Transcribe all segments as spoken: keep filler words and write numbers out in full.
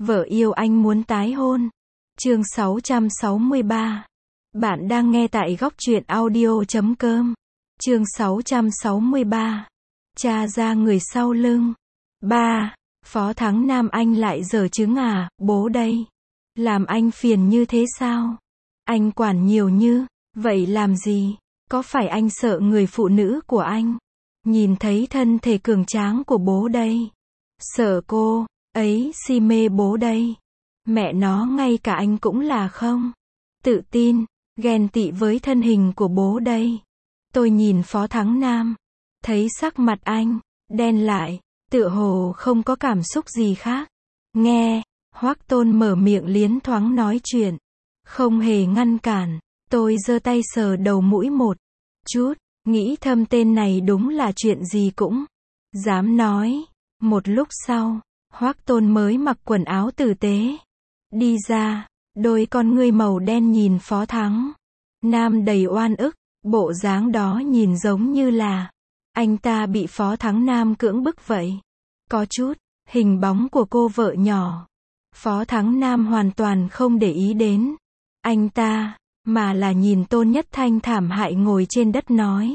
Vợ yêu anh muốn tái hôn. Chương sáu trăm sáu mươi ba. Bạn đang nghe tại góc truyện audio chấm com. Chương sáu trăm sáu mươi ba. Tra ra người sau lưng. ba. Phó Thắng Nam, anh lại giở trứng à, bố đây. Làm anh phiền như thế sao? Anh quản nhiều như vậy làm gì? Có phải anh sợ người phụ nữ của anh nhìn thấy thân thể cường tráng của bố đây? Sợ cô ấy si mê bố đây. Mẹ nó, ngay cả anh cũng là không tự tin, ghen tị với thân hình của bố đây. Tôi nhìn Phó Thắng Nam, thấy sắc mặt anh đen lại, tựa hồ không có cảm xúc gì khác. Nghe Hoắc Tôn mở miệng liến thoáng nói chuyện, không hề ngăn cản. Tôi giơ tay sờ đầu mũi một chút, nghĩ thầm tên này đúng là chuyện gì cũng dám nói. Một lúc sau, Hoắc Tôn mới mặc quần áo tử tế đi ra, đôi con ngươi màu đen nhìn Phó Thắng Nam đầy oan ức, bộ dáng đó nhìn giống như là anh ta bị Phó Thắng Nam cưỡng bức vậy. Có chút hình bóng của cô vợ nhỏ. Phó Thắng Nam hoàn toàn không để ý đến anh ta, mà là nhìn Tôn Nhất Thanh thảm hại ngồi trên đất nói: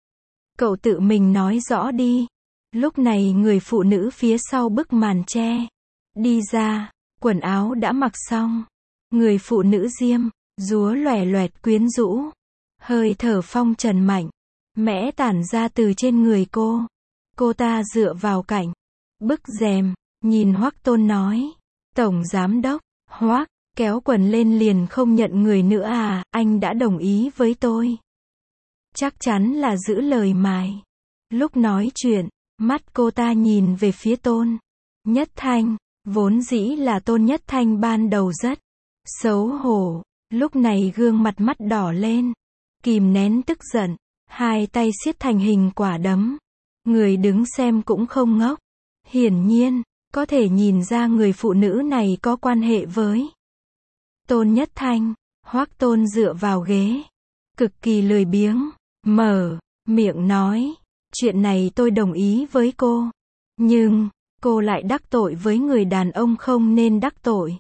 cậu tự mình nói rõ đi. Lúc này người phụ nữ phía sau bức màn che đi ra, quần áo đã mặc xong. Người phụ nữ diêm dúa loẻ loẹt quyến rũ, hơi thở phong trần mạnh mẽ tản ra từ trên người cô. Cô ta dựa vào cạnh bức rèm, nhìn Hoắc Tôn nói: Tổng Giám Đốc. Hoắc kéo quần lên liền: không nhận người nữa à, anh đã đồng ý với tôi. Chắc chắn là giữ lời mài. Lúc nói chuyện, mắt cô ta nhìn về phía Tôn Nhất Thanh. Vốn dĩ là Tôn Nhất Thanh ban đầu rất xấu hổ, lúc này gương mặt mắt đỏ lên, kìm nén tức giận, hai tay siết thành hình quả đấm. Người đứng xem cũng không ngốc. Hiển nhiên, có thể nhìn ra người phụ nữ này có quan hệ với Tôn Nhất Thanh. Hoắc Tôn dựa vào ghế, cực kỳ lười biếng, mở miệng nói: chuyện này tôi đồng ý với cô, nhưng cô lại đắc tội với người đàn ông không nên đắc tội,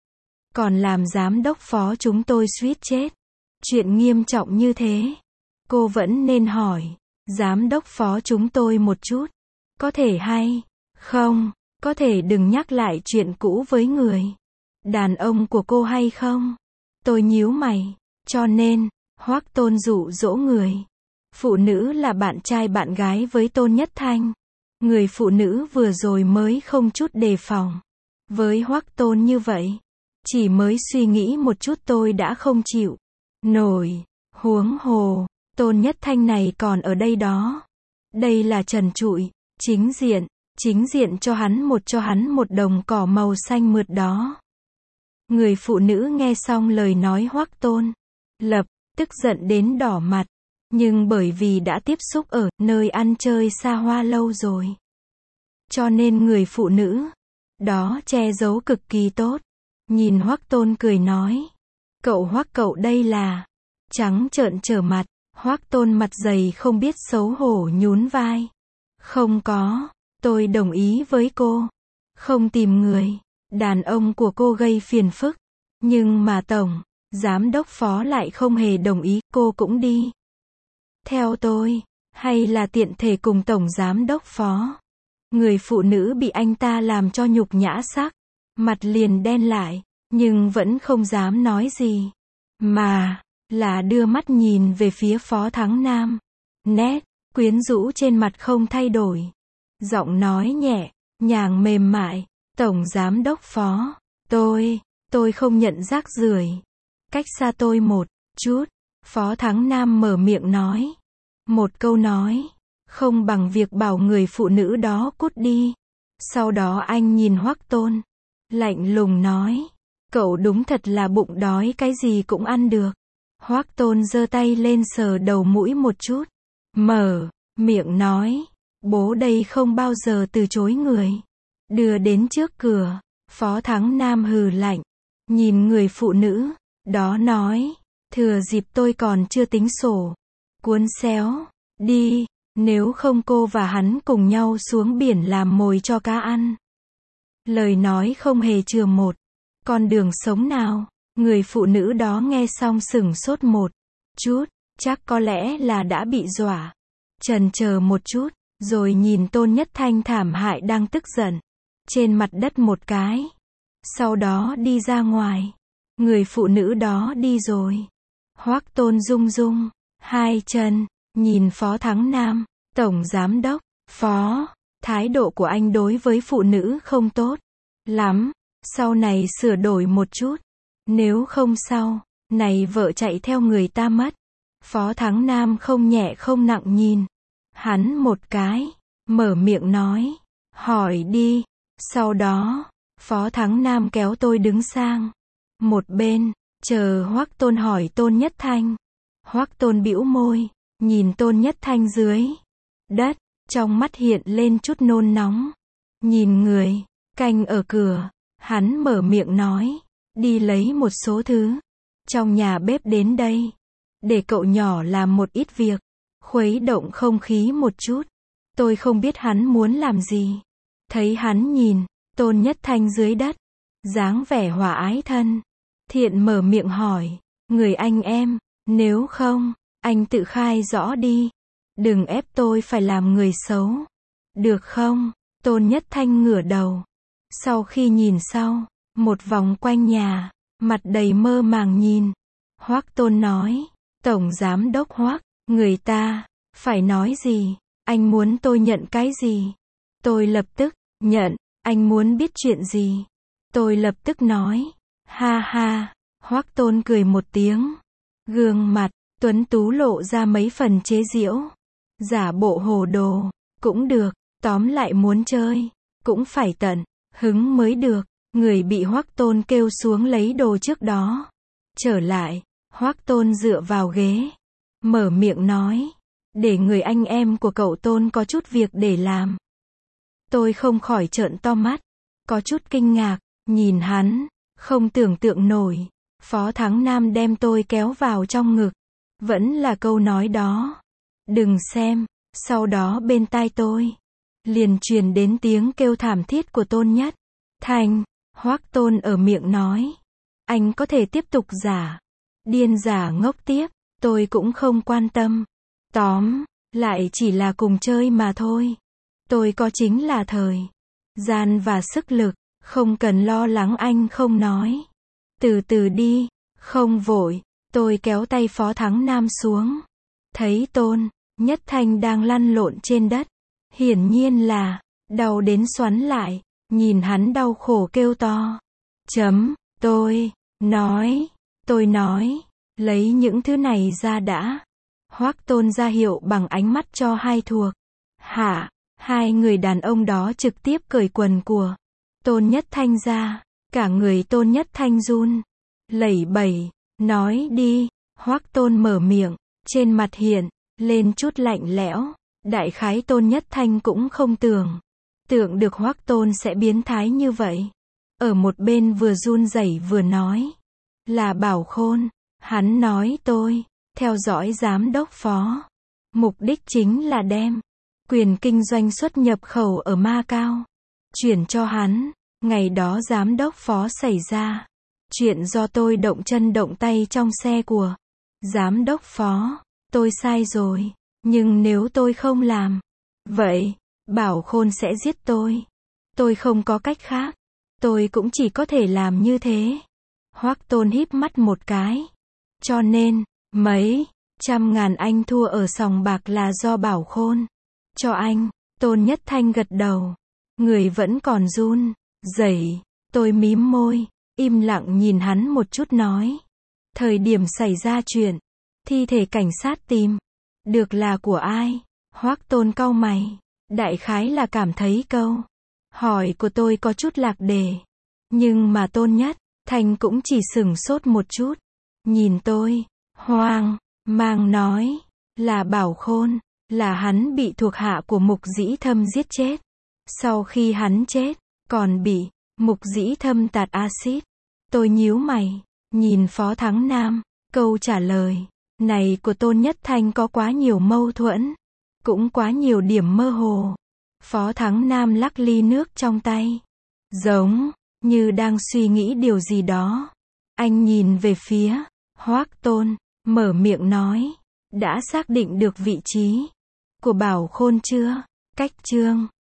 còn làm giám đốc phó chúng tôi suýt chết. Chuyện nghiêm trọng như thế, cô vẫn nên hỏi giám đốc phó chúng tôi một chút, có thể hay không, có thể đừng nhắc lại chuyện cũ với người đàn ông của cô hay không? Tôi nhíu mày, cho nên Hoắc Tôn dụ dỗ người phụ nữ là bạn trai bạn gái với Tôn Nhất Thanh. Người phụ nữ vừa rồi mới không chút đề phòng với Hoắc Tôn như vậy, chỉ mới suy nghĩ một chút tôi đã không chịu nổi. Huống hồ Tôn Nhất Thanh này còn ở đây đó. Đây là trần trụi, chính diện, chính diện cho hắn một cho hắn một đồng cỏ màu xanh mượt đó. Người phụ nữ nghe xong lời nói Hoắc Tôn, lập tức giận đến đỏ mặt, nhưng bởi vì đã tiếp xúc ở nơi ăn chơi xa hoa lâu rồi, cho nên người phụ nữ đó che giấu cực kỳ tốt. Nhìn Hoắc Tôn cười nói: cậu Hoắc, cậu đây là... Trắng trợn trở mặt. Hoắc Tôn mặt dày không biết xấu hổ nhún vai: không có, tôi đồng ý với cô, không tìm người đàn ông của cô gây phiền phức, nhưng mà Tổng Giám Đốc Phó lại không hề đồng ý. Cô cũng đi theo tôi, hay là tiện thể cùng Tổng Giám Đốc Phó? Người phụ nữ bị anh ta làm cho nhục nhã sắc mặt liền đen lại, nhưng vẫn không dám nói gì, mà là đưa mắt nhìn về phía Phó Thắng Nam. Nét quyến rũ trên mặt không thay đổi, giọng nói nhẹ nhàng mềm mại: Tổng Giám Đốc Phó, tôi, tôi không nhận rác rưởi, cách xa tôi một chút. Phó Thắng Nam mở miệng nói một câu nói không bằng việc bảo người phụ nữ đó cút đi. Sau đó anh nhìn Hoắc Tôn, lạnh lùng nói: cậu đúng thật là bụng đói cái gì cũng ăn được. Hoắc Tôn giơ tay lên sờ đầu mũi một chút, mở miệng nói: bố đây không bao giờ từ chối người đưa đến trước cửa. Phó Thắng Nam hừ lạnh, nhìn người phụ nữ đó nói: thừa dịp tôi còn chưa tính sổ, cuốn xéo đi, nếu không cô và hắn cùng nhau xuống biển làm mồi cho cá ăn. Lời nói không hề chừa một con đường sống nào. Người phụ nữ đó nghe xong sửng sốt một chút, chắc có lẽ là đã bị dọa. Chần chờ một chút, rồi nhìn Tôn Nhất Thanh thảm hại đang tức giận trên mặt đất một cái. Sau đó đi ra ngoài. Người phụ nữ đó đi rồi. Hoắc Tôn rung rung hai chân, nhìn Phó Thắng Nam, Tổng Giám Đốc. Phó, thái độ của anh đối với phụ nữ không tốt lắm. Sau này sửa đổi một chút. Nếu không sau này vợ chạy theo người ta mất. Phó Thắng Nam không nhẹ không nặng nhìn hắn một cái, mở miệng nói, hỏi đi. Sau đó, Phó Thắng Nam kéo tôi đứng sang một bên, chờ Hoắc Tôn hỏi Tôn Nhất Thanh. Hoắc Tôn bĩu môi, nhìn Tôn Nhất Thanh dưới đất, trong mắt hiện lên chút nôn nóng. Nhìn người canh ở cửa, hắn mở miệng nói, đi lấy một số thứ trong nhà bếp đến đây, để cậu nhỏ làm một ít việc, khuấy động không khí một chút. Tôi không biết hắn muốn làm gì. Thấy hắn nhìn Tôn Nhất Thanh dưới đất, dáng vẻ hòa ái thân thiện, mở miệng hỏi, người anh em, nếu không, anh tự khai rõ đi. Đừng ép tôi phải làm người xấu. Được không? Tôn Nhất Thanh ngửa đầu. Sau khi nhìn sau một vòng quanh nhà, mặt đầy mơ màng nhìn. Hoắc Tôn nói, Tổng Giám Đốc Hoắc, người ta phải nói gì? Anh muốn tôi nhận cái gì? Tôi lập tức nhận. Anh muốn biết chuyện gì? Tôi lập tức nói. Ha ha. Hoắc Tôn cười một tiếng. Gương mặt tuấn tú lộ ra mấy phần chế giễu. Giả bộ hồ đồ cũng được, tóm lại muốn chơi cũng phải tận hứng mới được. Người bị Hoắc Tôn kêu xuống lấy đồ trước đó trở lại. Hoắc Tôn dựa vào ghế, mở miệng nói, để người anh em của cậu Tôn có chút việc để làm. Tôi không khỏi trợn to mắt, có chút kinh ngạc, nhìn hắn, không tưởng tượng nổi. Phó Thắng Nam đem tôi kéo vào trong ngực. Vẫn là câu nói đó. Đừng xem. Sau đó bên tai tôi liền truyền đến tiếng kêu thảm thiết của Tôn Nhất Thanh. Hoắc Tôn ở miệng nói, anh có thể tiếp tục giả điên giả ngốc tiếp, tôi cũng không quan tâm. Tóm lại chỉ là cùng chơi mà thôi. Tôi có chính là thời gian và sức lực, không cần lo lắng. Anh không nói. Từ từ đi, không vội. Tôi kéo tay Phó Thắng Nam xuống. Thấy Tôn Nhất Thanh đang lăn lộn trên đất. Hiển nhiên là đau đến xoắn lại. Nhìn hắn đau khổ kêu to. Chấm, tôi nói, tôi nói, lấy những thứ này ra đã. Hoắc Tôn ra hiệu bằng ánh mắt cho hai thuộc hạ. Hai người đàn ông đó trực tiếp cởi quần của Tôn Nhất Thanh ra. Cả người Tôn Nhất Thanh run lẩy bẩy. Nói đi. Hoắc Tôn mở miệng, trên mặt hiện lên chút lạnh lẽo. Đại khái Tôn Nhất Thanh cũng không tưởng tượng được Hoắc Tôn sẽ biến thái như vậy. Ở một bên vừa run rẩy vừa nói, là Bảo Khôn. Hắn nói tôi theo dõi giám đốc Phó, mục đích chính là đem quyền kinh doanh xuất nhập khẩu ở Macau chuyển cho hắn. Ngày đó giám đốc Phó xảy ra chuyện do tôi động chân động tay trong xe của giám đốc Phó. Tôi sai rồi, nhưng nếu tôi không làm vậy, Bảo Khôn sẽ giết tôi. Tôi không có cách khác. Tôi cũng chỉ có thể làm như thế. Hoắc Tôn híp mắt một cái. Cho nên, mấy trăm ngàn anh thua ở sòng bạc là do Bảo Khôn cho anh. Tôn Nhất Thanh gật đầu. Người vẫn còn run rẩy. Tôi mím môi, im lặng nhìn hắn một chút nói. Thời điểm xảy ra chuyện, thi thể cảnh sát tìm được là của ai? Hoắc Tôn cau mày. Đại khái là cảm thấy câu hỏi của tôi có chút lạc đề. Nhưng mà Tôn Nhất Thanh cũng chỉ sửng sốt một chút. Nhìn tôi, hoang mang nói, là Bảo Khôn, là hắn bị thuộc hạ của Mục Dĩ Thâm giết chết. Sau khi hắn chết, còn bị Mục Dĩ Thâm tạt axit. Tôi nhíu mày, nhìn Phó Thắng Nam. Câu trả lời này của Tôn Nhất Thanh có quá nhiều mâu thuẫn, cũng quá nhiều điểm mơ hồ. Phó Thắng Nam lắc ly nước trong tay, Giống như đang suy nghĩ điều gì đó. Anh nhìn về phía Hoác Tôn, mở miệng nói. Đã xác định được vị trí của Bảo Khôn chưa? Cách chương